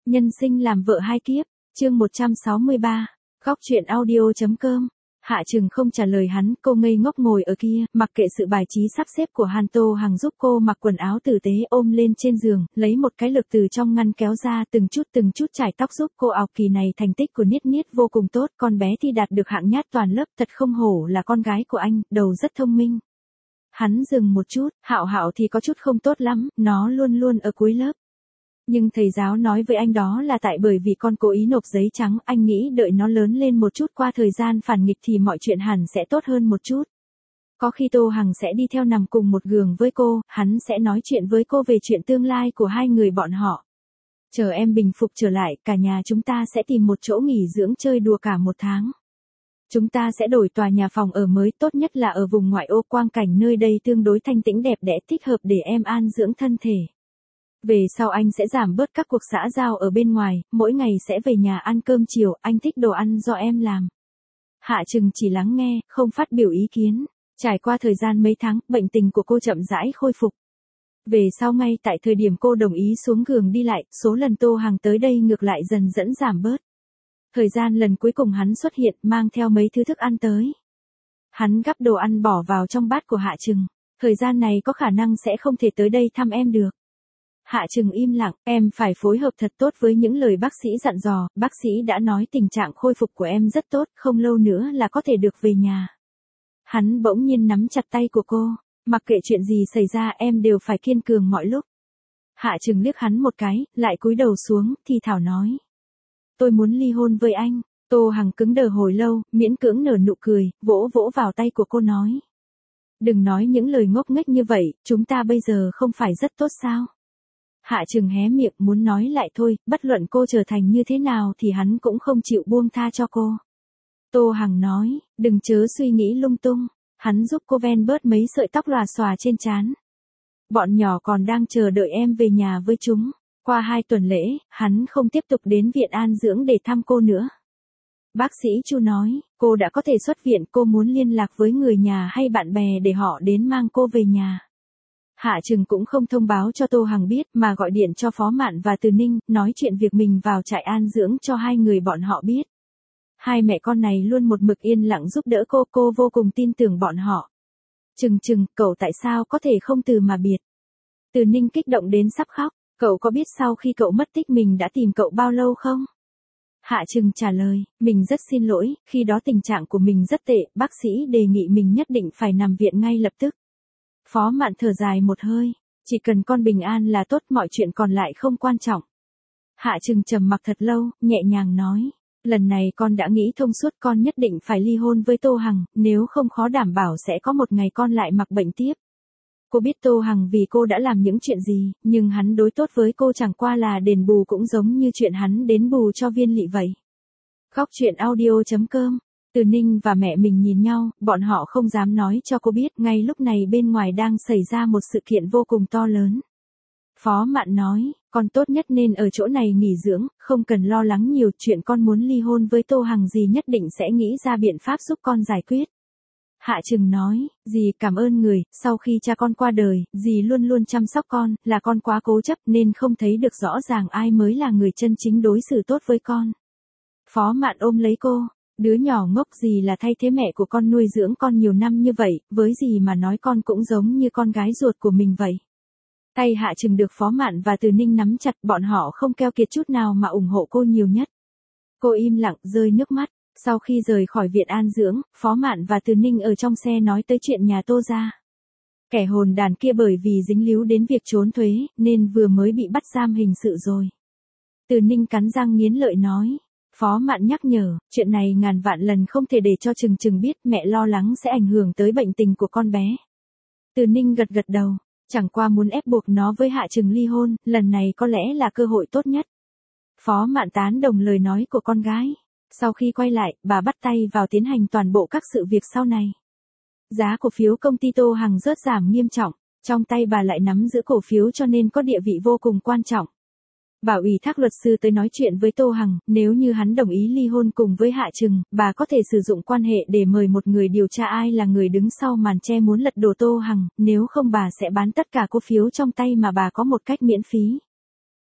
Nhân sinh làm vợ hai kiếp, chương 163, góc truyện audio.com. Hạ Trừng không trả lời hắn, cô ngây ngốc ngồi ở kia, mặc kệ sự bài trí sắp xếp của Hàn Tô Hằng giúp cô mặc quần áo tử tế ôm lên trên giường, lấy một cái lược từ trong ngăn kéo ra từng chút chải tóc giúp cô áo. Kỳ này thành tích của Niết Niết vô cùng tốt, con bé thi đạt được hạng nhát toàn lớp, thật không hổ là con gái của anh, đầu rất thông minh. Hắn dừng một chút, Hạo Hạo thì có chút không tốt lắm, nó luôn luôn ở cuối lớp. Nhưng thầy giáo nói với anh đó là tại bởi vì con cố ý nộp giấy trắng, anh nghĩ đợi nó lớn lên một chút qua thời gian phản nghịch thì mọi chuyện hẳn sẽ tốt hơn một chút. Có khi Tô Hằng sẽ đi theo nằm cùng một giường với cô, hắn sẽ nói chuyện với cô về chuyện tương lai của hai người bọn họ. Chờ em bình phục trở lại, cả nhà chúng ta sẽ tìm một chỗ nghỉ dưỡng chơi đùa cả một tháng. Chúng ta sẽ đổi tòa nhà phòng ở mới, tốt nhất là ở vùng ngoại ô, quang cảnh nơi đây tương đối thanh tĩnh đẹp đẽ, thích hợp để em an dưỡng thân thể. Về sau anh sẽ giảm bớt các cuộc xã giao ở bên ngoài, mỗi ngày sẽ về nhà ăn cơm chiều, anh thích đồ ăn do em làm. Hạ Trừng chỉ lắng nghe, không phát biểu ý kiến. Trải qua thời gian mấy tháng, bệnh tình của cô chậm rãi khôi phục. Về sau ngay tại thời điểm cô đồng ý xuống giường đi lại, số lần Tô Hằng tới đây ngược lại dần dẫn giảm bớt. Thời gian lần cuối cùng hắn xuất hiện mang theo mấy thứ thức ăn tới. Hắn gắp đồ ăn bỏ vào trong bát của Hạ Trừng. Thời gian này có khả năng sẽ không thể tới đây thăm em được. Hạ Trừng im lặng, em phải phối hợp thật tốt với những lời bác sĩ dặn dò, bác sĩ đã nói tình trạng khôi phục của em rất tốt, không lâu nữa là có thể được về nhà. Hắn bỗng nhiên nắm chặt tay của cô, mặc kệ chuyện gì xảy ra em đều phải kiên cường mọi lúc. Hạ Trừng liếc hắn một cái, lại cúi đầu xuống, thì thảo nói. Tôi muốn ly hôn với anh. Tô Hằng cứng đờ hồi lâu, miễn cưỡng nở nụ cười, vỗ vỗ vào tay của cô nói. Đừng nói những lời ngốc nghếch như vậy, chúng ta bây giờ không phải rất tốt sao? Hạ Trừng hé miệng muốn nói lại thôi, bất luận cô trở thành như thế nào thì hắn cũng không chịu buông tha cho cô. Tô Hằng nói, đừng chớ suy nghĩ lung tung, hắn giúp cô ven bớt mấy sợi tóc lòa xòa trên trán. Bọn nhỏ còn đang chờ đợi em về nhà với chúng. Qua 2 tuần lễ, hắn không tiếp tục đến viện an dưỡng để thăm cô nữa. Bác sĩ Chu nói, cô đã có thể xuất viện, cô muốn liên lạc với người nhà hay bạn bè để họ đến mang cô về nhà. Hạ Trừng cũng không thông báo cho Tô Hằng biết mà gọi điện cho Phó Mạn và Từ Ninh, nói chuyện việc mình vào trại an dưỡng cho hai người bọn họ biết. Hai mẹ con này luôn một mực yên lặng giúp đỡ cô vô cùng tin tưởng bọn họ. Trừng, cậu tại sao có thể không từ mà biệt? Từ Ninh kích động đến sắp khóc, cậu có biết sau khi cậu mất tích mình đã tìm cậu bao lâu không? Hạ Trừng trả lời, mình rất xin lỗi, khi đó tình trạng của mình rất tệ, bác sĩ đề nghị mình nhất định phải nằm viện ngay lập tức. Phó Mạn thở dài một hơi, chỉ cần con bình an là tốt, mọi chuyện còn lại không quan trọng. Hạ Trừng trầm mặc thật lâu, nhẹ nhàng nói, lần này con đã nghĩ thông suốt, con nhất định phải ly hôn với Tô Hằng, nếu không khó đảm bảo sẽ có một ngày con lại mặc bệnh tiếp. Cô biết Tô Hằng vì cô đã làm những chuyện gì, nhưng hắn đối tốt với cô chẳng qua là đền bù, cũng giống như chuyện hắn đến bù cho Viên Lị vậy. Góc truyện audio.com. Từ Ninh và mẹ mình nhìn nhau, bọn họ không dám nói cho cô biết, ngay lúc này bên ngoài đang xảy ra một sự kiện vô cùng to lớn. Phó Mạn nói, con tốt nhất nên ở chỗ này nghỉ dưỡng, không cần lo lắng nhiều, chuyện con muốn ly hôn với Tô Hằng dì nhất định sẽ nghĩ ra biện pháp giúp con giải quyết. Hạ Trừng nói, dì cảm ơn người, sau khi cha con qua đời, dì luôn luôn chăm sóc con, là con quá cố chấp nên không thấy được rõ ràng ai mới là người chân chính đối xử tốt với con. Phó Mạn ôm lấy cô, đứa nhỏ ngốc, dì là thay thế mẹ của con nuôi dưỡng con nhiều năm như vậy, với dì mà nói con cũng giống như con gái ruột của mình vậy. Tay Hạ Trừng được Phó Mạn và Từ Ninh nắm chặt, bọn họ không keo kiệt chút nào mà ủng hộ cô nhiều nhất. Cô im lặng, rơi nước mắt. Sau khi rời khỏi viện an dưỡng, Phó Mạn và Từ Ninh ở trong xe nói tới chuyện nhà Tô gia. Kẻ hồn đàn kia bởi vì dính líu đến việc trốn thuế, nên vừa mới bị bắt giam hình sự rồi. Từ Ninh cắn răng nghiến lợi nói. Phó Mạn nhắc nhở, chuyện này ngàn vạn lần không thể để cho Trừng biết, mẹ lo lắng sẽ ảnh hưởng tới bệnh tình của con bé. Từ Ninh gật đầu, chẳng qua muốn ép buộc nó với Hạ Trừng ly hôn, lần này có lẽ là cơ hội tốt nhất. Phó Mạn tán đồng lời nói của con gái. Sau khi quay lại, bà bắt tay vào tiến hành toàn bộ các sự việc sau này. Giá cổ phiếu công ty Tô Hằng rớt giảm nghiêm trọng, trong tay bà lại nắm giữ cổ phiếu cho nên có địa vị vô cùng quan trọng. Bà ủy thác luật sư tới nói chuyện với Tô Hằng, nếu như hắn đồng ý ly hôn cùng với Hạ Trừng, bà có thể sử dụng quan hệ để mời một người điều tra ai là người đứng sau màn che muốn lật đổ Tô Hằng, nếu không bà sẽ bán tất cả cổ phiếu trong tay mà bà có một cách miễn phí.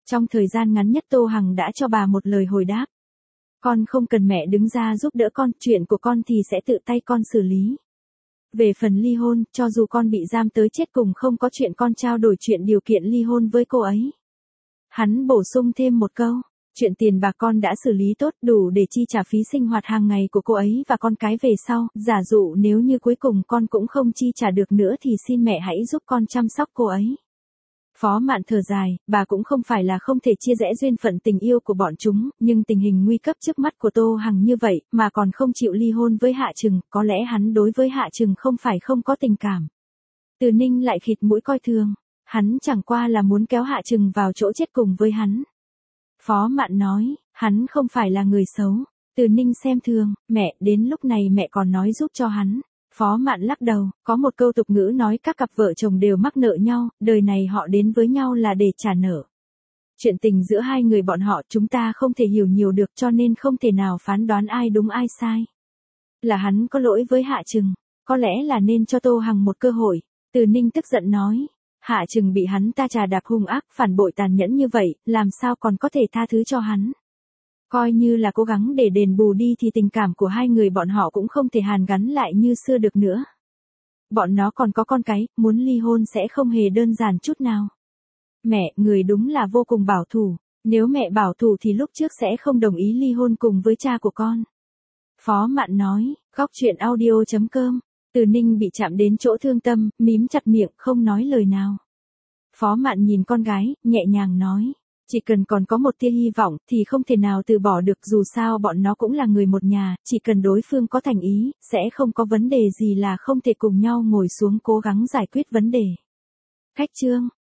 Trong thời gian ngắn nhất Tô Hằng đã cho bà một lời hồi đáp. Con không cần mẹ đứng ra giúp đỡ con, chuyện của con thì sẽ tự tay con xử lý. Về phần ly hôn, cho dù con bị giam tới chết cùng không có chuyện con trao đổi chuyện điều kiện ly hôn với cô ấy. Hắn bổ sung thêm một câu, chuyện tiền bạc con đã xử lý tốt, đủ để chi trả phí sinh hoạt hàng ngày của cô ấy và con cái về sau, giả dụ nếu như cuối cùng con cũng không chi trả được nữa thì xin mẹ hãy giúp con chăm sóc cô ấy. Phó Mạn thở dài, bà cũng không phải là không thể chia rẽ duyên phận tình yêu của bọn chúng, nhưng tình hình nguy cấp trước mắt của Tô Hằng như vậy, mà còn không chịu ly hôn với Hạ Trừng, có lẽ hắn đối với Hạ Trừng không phải không có tình cảm. Từ Ninh lại khịt mũi coi thường, hắn chẳng qua là muốn kéo Hạ Trừng vào chỗ chết cùng với hắn. Phó Mạn nói, hắn không phải là người xấu. Từ Ninh xem thường, mẹ, đến lúc này mẹ còn nói giúp cho hắn. Phó Mạn lắc đầu, có một câu tục ngữ nói các cặp vợ chồng đều mắc nợ nhau, đời này họ đến với nhau là để trả nợ. Chuyện tình giữa hai người bọn họ chúng ta không thể hiểu nhiều được cho nên không thể nào phán đoán ai đúng ai sai. Là hắn có lỗi với Hạ Trừng, có lẽ là nên cho Tô Hằng một cơ hội. Từ Ninh tức giận nói, Hạ Trừng bị hắn ta trà đạp hung ác, phản bội tàn nhẫn như vậy, làm sao còn có thể tha thứ cho hắn. Coi như là cố gắng để đền bù đi thì tình cảm của hai người bọn họ cũng không thể hàn gắn lại như xưa được nữa. Bọn nó còn có con cái, muốn ly hôn sẽ không hề đơn giản chút nào. Mẹ, người đúng là vô cùng bảo thủ, nếu mẹ bảo thủ thì lúc trước sẽ không đồng ý ly hôn cùng với cha của con. Phó Mạn nói, góc truyện audio.com. Từ Ninh bị chạm đến chỗ thương tâm, mím chặt miệng, không nói lời nào. Phó Mạn nhìn con gái, nhẹ nhàng nói, chỉ cần còn có một tia hy vọng thì không thể nào từ bỏ được, dù sao bọn nó cũng là người một nhà, chỉ cần đối phương có thành ý, sẽ không có vấn đề gì là không thể cùng nhau ngồi xuống cố gắng giải quyết vấn đề. Khách chương